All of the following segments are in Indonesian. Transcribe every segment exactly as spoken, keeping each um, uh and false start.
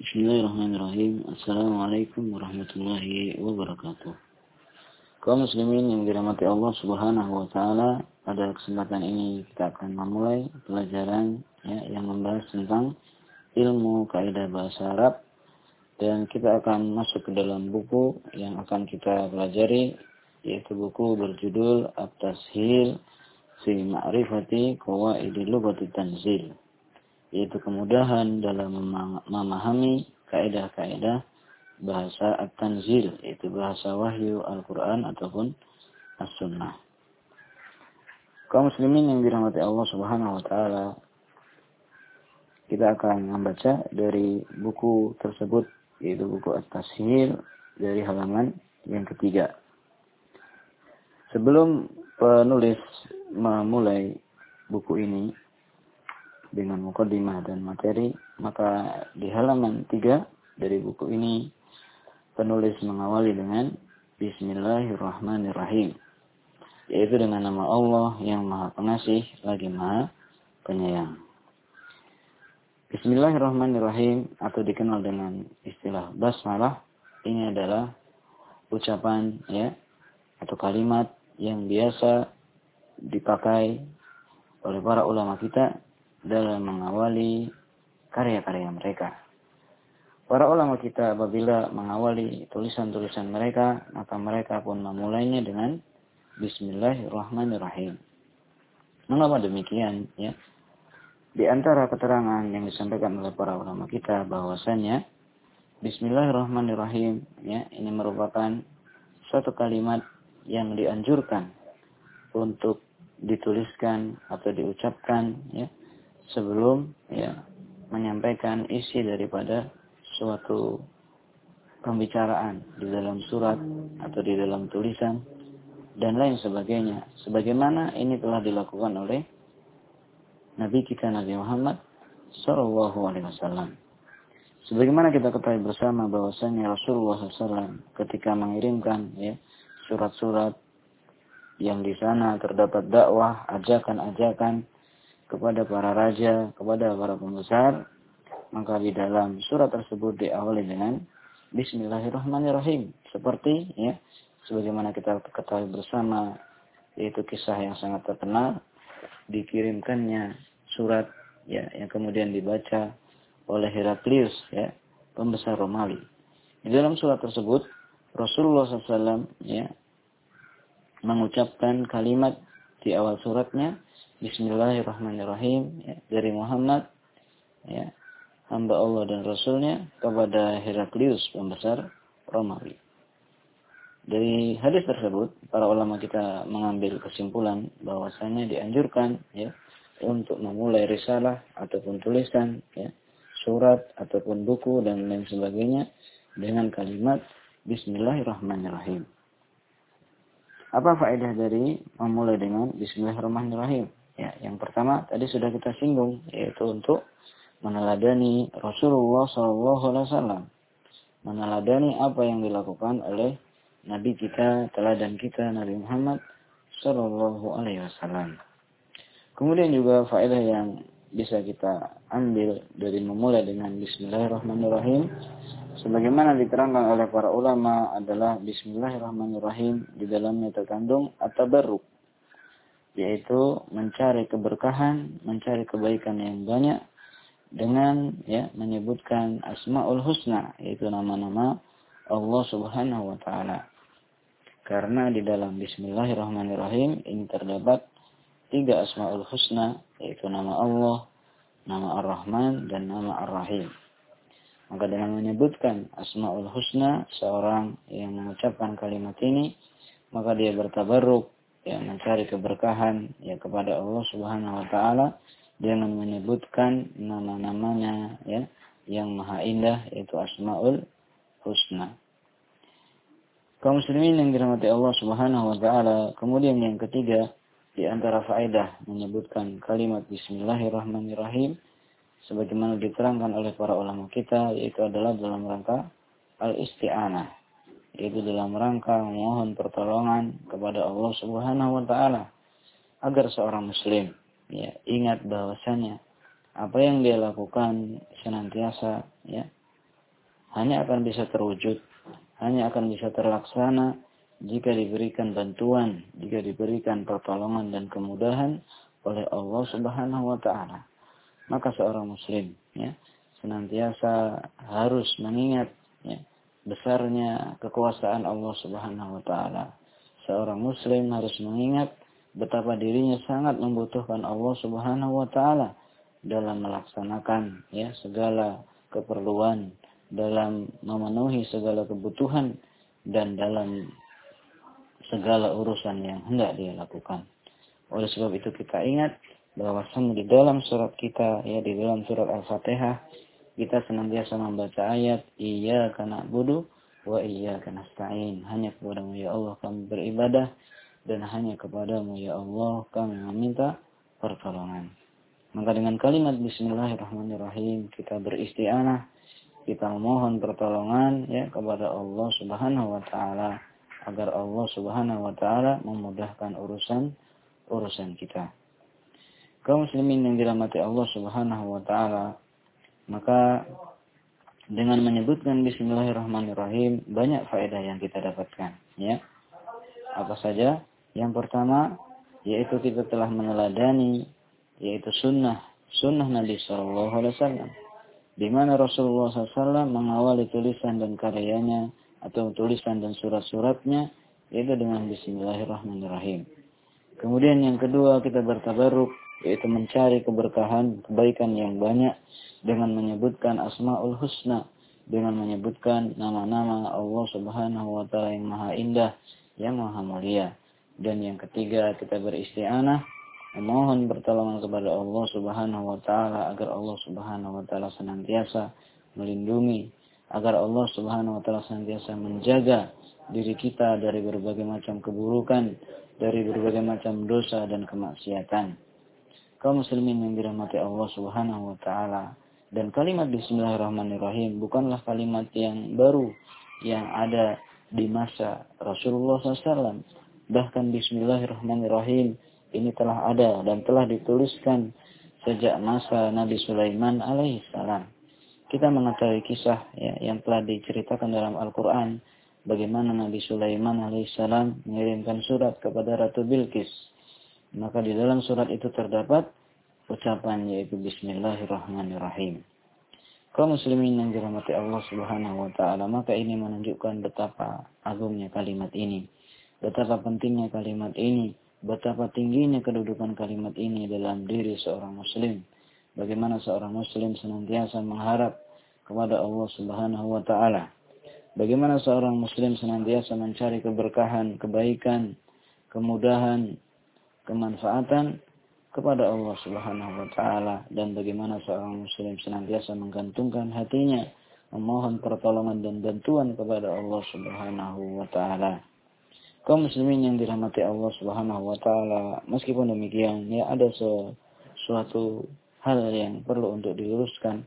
Bismillahirrahmanirrahim. Assalamualaikum warahmatullahi wabarakatuh. Kaum muslimin yang dirahmati Allah Subhanahu wa taala, pada kesempatan ini kita akan memulai pelajaran ya, yang membahas tentang ilmu kaidah bahasa Arab, dan kita akan masuk ke dalam buku yang akan kita pelajari, yaitu buku berjudul At-Tasheel fi Ma'rifati Qawaidil Lughatit Tanzil, yaitu kemudahan dalam memahami kaidah-kaidah bahasa At-Tanzil, yaitu bahasa wahyu Al-Quran ataupun As-Sunnah. Kaum muslimin yang dirahmati Allah Subhanahu wa taala, kita akan membaca dari buku tersebut, yaitu buku At-Tasheel, dari halaman yang ketiga. Sebelum penulis memulai buku ini dengan mukadimah dan materi, maka di halaman tiga dari buku ini penulis mengawali dengan Bismillahirrahmanirrahim, yaitu dengan nama Allah yang Maha Pengasih lagi Maha Penyayang. Bismillahirrahmanirrahim atau dikenal dengan istilah basmalah, ini adalah ucapan ya atau kalimat yang biasa dipakai oleh para ulama kita dalam mengawali karya-karya mereka. Para ulama kita apabila mengawali tulisan-tulisan mereka, maka mereka pun memulainya dengan Bismillahirrahmanirrahim. Mengapa demikian? Ya, di antara keterangan yang disampaikan oleh para ulama kita bahwasanya Bismillahirrahmanirrahim, ya, ini merupakan suatu kalimat yang dianjurkan untuk dituliskan atau diucapkan, ya, sebelum ya menyampaikan isi daripada suatu pembicaraan di dalam surat atau di dalam tulisan dan lain sebagainya, sebagaimana ini telah dilakukan oleh Nabi kita Nabi Muhammad Sallallahu Alaihi Wasallam. Sebagaimana kita ketahui bersama bahwasanya Rasulullah Sallallahu Alaihi Wasallam ketika mengirimkan ya surat-surat yang di sana terdapat dakwah, ajakan-ajakan kepada para raja, kepada para pembesar, maka di dalam surat tersebut diawali dengan Bismillahirrahmanirrahim, seperti ya sebagaimana kita ketahui bersama, yaitu kisah yang sangat terkenal dikirimkannya surat ya yang kemudian dibaca oleh Heraklius ya pembesar Romawi. Di dalam surat tersebut Rasulullah shallallahu alaihi wasallam ya mengucapkan kalimat di awal suratnya Bismillahirrahmanirrahim ya, dari Muhammad ya, hamba Allah dan Rasulnya kepada Heraklius pembesar Romawi. Dari hadis tersebut para ulama kita mengambil kesimpulan bahwasanya dianjurkan ya untuk memulai risalah ataupun tulisan ya, surat ataupun buku dan lain sebagainya dengan kalimat Bismillahirrahmanirrahim. Apa faedah dari memulai dengan Bismillahirrahmanirrahim? Ya, yang pertama tadi sudah kita singgung, yaitu untuk meneladani Rasulullah Sallallahu Alaihi Wasallam, meneladani apa yang dilakukan oleh Nabi kita, teladan kita Nabi Muhammad Sallallahu Alaihi Wasallam. Kemudian juga faedah yang bisa kita ambil dari memulai dengan Bismillahirrahmanirrahim, sebagaimana diterangkan oleh para ulama, adalah Bismillahirrahmanirrahim di dalamnya terkandung at-tabarruk, yaitu mencari keberkahan, mencari kebaikan yang banyak dengan ya menyebutkan Asmaul Husna, yaitu nama-nama Allah Subhanahu wa taala. Karena di dalam Bismillahirrahmanirrahim ini terdapat tiga Asmaul Husna, yaitu nama Allah, nama Ar-Rahman dan nama Ar-Rahim. Maka dengan menyebutkan Asmaul Husna, seorang yang mengucapkan kalimat ini, maka dia bertabarruk, ya, mencari keberkahan ya kepada Allah Subhanahu wa taala dengan menyebutkan nama-namanya ya yang maha indah, yaitu Asmaul Husna. Kaum muslimin yang dirahmati Allah Subhanahu wa taala, kemudian yang ketiga di antara faedah menyebutkan kalimat Bismillahirrahmanirrahim sebagaimana diterangkan oleh para ulama kita, yaitu adalah dalam rangka al-isti'anah, yaitu dalam rangka memohon pertolongan kepada Allah Subhanahu wa taala agar seorang muslim ya ingat bahwasanya apa yang dia lakukan senantiasa ya hanya akan bisa terwujud, hanya akan bisa terlaksana jika diberikan bantuan, jika diberikan pertolongan dan kemudahan oleh Allah Subhanahu wa taala. Maka seorang muslim ya senantiasa harus mengingat ya besarnya kekuasaan Allah Subhanahu wa taala. Seorang muslim harus mengingat betapa dirinya sangat membutuhkan Allah Subhanahu wa taala dalam melaksanakan ya segala keperluan, dalam memenuhi segala kebutuhan dan dalam segala urusan yang hendak dia lakukan. Oleh sebab itu kita ingat bahwasanya di dalam surat kita ya di dalam surat Al-Fatihah kita senantiasa membaca ayat iyyaka na'budu wa iyyaka nasta'in. Hanya kepadamu ya Allah kami beribadah dan hanya kepadamu ya Allah kami meminta pertolongan. Maka dengan kalimat bismillahirrahmanirrahim kita beristi'anah, kita memohon pertolongan ya kepada Allah Subhanahu wa taala agar Allah Subhanahu wa taala memudahkan urusan urusan kita. Kaum muslimin yang dirahmati Allah Subhanahu wa taala, maka dengan menyebutkan bismillahirrahmanirrahim banyak faedah yang kita dapatkan ya. Apa saja? Yang pertama yaitu kita telah meneladani yaitu sunnah sunnah Nabi sallallahu alaihi wasallam di mana Rasulullah sallallahu alaihi wasallam mengawali tulisan dan karyanya atau tulisan dan surat-suratnya yaitu dengan bismillahirrahmanirrahim. Kemudian yang kedua kita bertabaruk yaitu mencari keberkahan, kebaikan yang banyak dengan menyebutkan Asmaul Husna, dengan menyebutkan nama-nama Allah Subhanahu wa taala yang maha indah, yang maha mulia. Dan yang ketiga kita beristi'anah, memohon pertolongan kepada Allah Subhanahu wa taala agar Allah Subhanahu wa taala senantiasa melindungi, agar Allah Subhanahu wa taala senantiasa menjaga diri kita dari berbagai macam keburukan, dari berbagai macam dosa dan kemaksiatan. Kaum muslimin yang dirahmati Allah Subhanahu wa taala, dan kalimat bismillahirrahmanirrahim bukanlah kalimat yang baru yang ada di masa Rasulullah sallallahu alaihi wasallam. Bahkan bismillahirrahmanirrahim ini telah ada dan telah dituliskan sejak masa Nabi Sulaiman alaihissalam. Kita mengetahui kisah ya, yang telah diceritakan dalam Al-Quran, bagaimana Nabi Sulaiman alaihissalam mengirimkan surat kepada Ratu Bilqis. Maka di dalam surat itu terdapat ucapan yaitu bismillahirrahmanirrahim. Kaum muslimin yang dirahmati Allah Subhanahu wa taala, maka ini menunjukkan betapa agungnya kalimat ini, betapa pentingnya kalimat ini, betapa tingginya kedudukan kalimat ini dalam diri seorang muslim. Bagaimana seorang muslim senantiasa mengharap kepada Allah Subhanahu wa taala. Bagaimana seorang muslim senantiasa mencari keberkahan, kebaikan, kemudahan, kemanfaatan kepada Allah Subhanahu wa taala, dan bagaimana seorang muslim senantiasa menggantungkan hatinya memohon pertolongan dan bantuan kepada Allah Subhanahu wa taala. Kaum muslimin yang dirahmati Allah Subhanahu wa taala, meskipun demikian ya ada sesuatu hal yang perlu untuk diluruskan,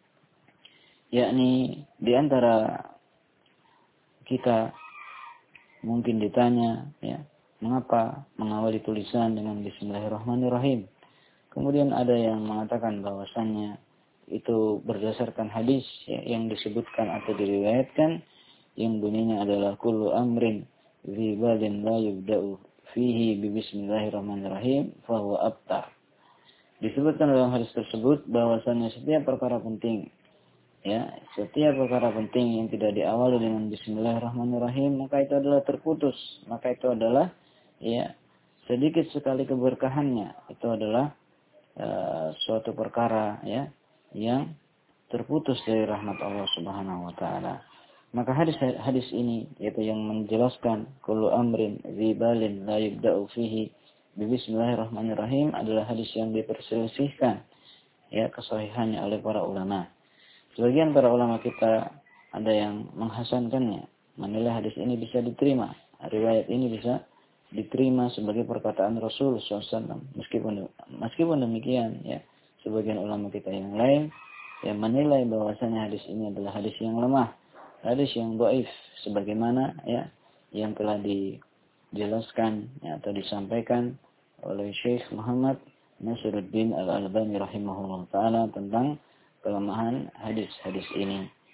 yakni di antara kita mungkin ditanya ya, mengapa mengawali tulisan dengan bismillahirrahmanirrahim? Kemudian ada yang mengatakan bahwasannya itu berdasarkan hadis ya, yang disebutkan atau diriwayatkan yang bunyinya adalah kullu amrin dzi balin la yubda'u fihi bi bismillahirrahmanirrahim fa huwa abtar. Disebutkan dalam hadis tersebut bahwasannya setiap perkara penting ya, setiap perkara penting yang tidak diawali dengan bismillahirrahmanirrahim maka itu adalah terputus, maka itu adalah ya sedikit sekali keberkahannya, itu adalah uh, suatu perkara ya yang terputus dari rahmat Allah Subhanahu wa taala. Maka hadis hadis ini yaitu yang menjelaskan kullu amrin dzi balin la yubda'u fihi bi bismillahirrahmanirrahim adalah hadis yang diperselisihkan ya kesahihannya oleh para ulama. Sebagian para ulama kita ada yang menghasankannya, menilai hadis ini bisa diterima, riwayat ini bisa diterima sebagai perkataan Rasul sallallahu alaihi wasallam. Meskipun meskipun demikian ya, sebagian ulama kita yang lain yang menilai bahwasanya hadis ini adalah hadis yang lemah, hadis yang dhaif, sebagaimana ya yang telah dijelaskan ya, atau disampaikan oleh Syekh Muhammad Nasiruddin Al-Albani rahimahullah taala tentang kelemahan hadis-hadis ini.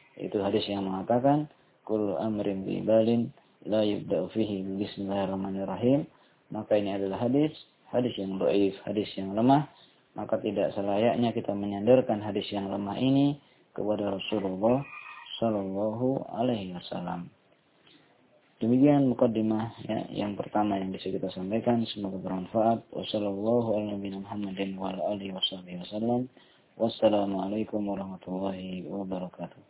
Itu hadis yang mengatakan kullu amrin bi balin la yubda'u fihi bismillahirrahmanirrahim. Maka ini adalah hadis hadis yang dhaif, hadis yang lemah. Maka tidak selayaknya kita menyandarkan hadis yang lemah ini kepada Rasulullah sallallahu alaihi wasallam. Demikian mukaddimah ya, yang pertama yang bisa kita sampaikan, semoga bermanfaat. Wassallallahu ala nabiyina Muhammadin wa ala alihi wasallam. Wassalamualaikum warahmatullahi wabarakatuh.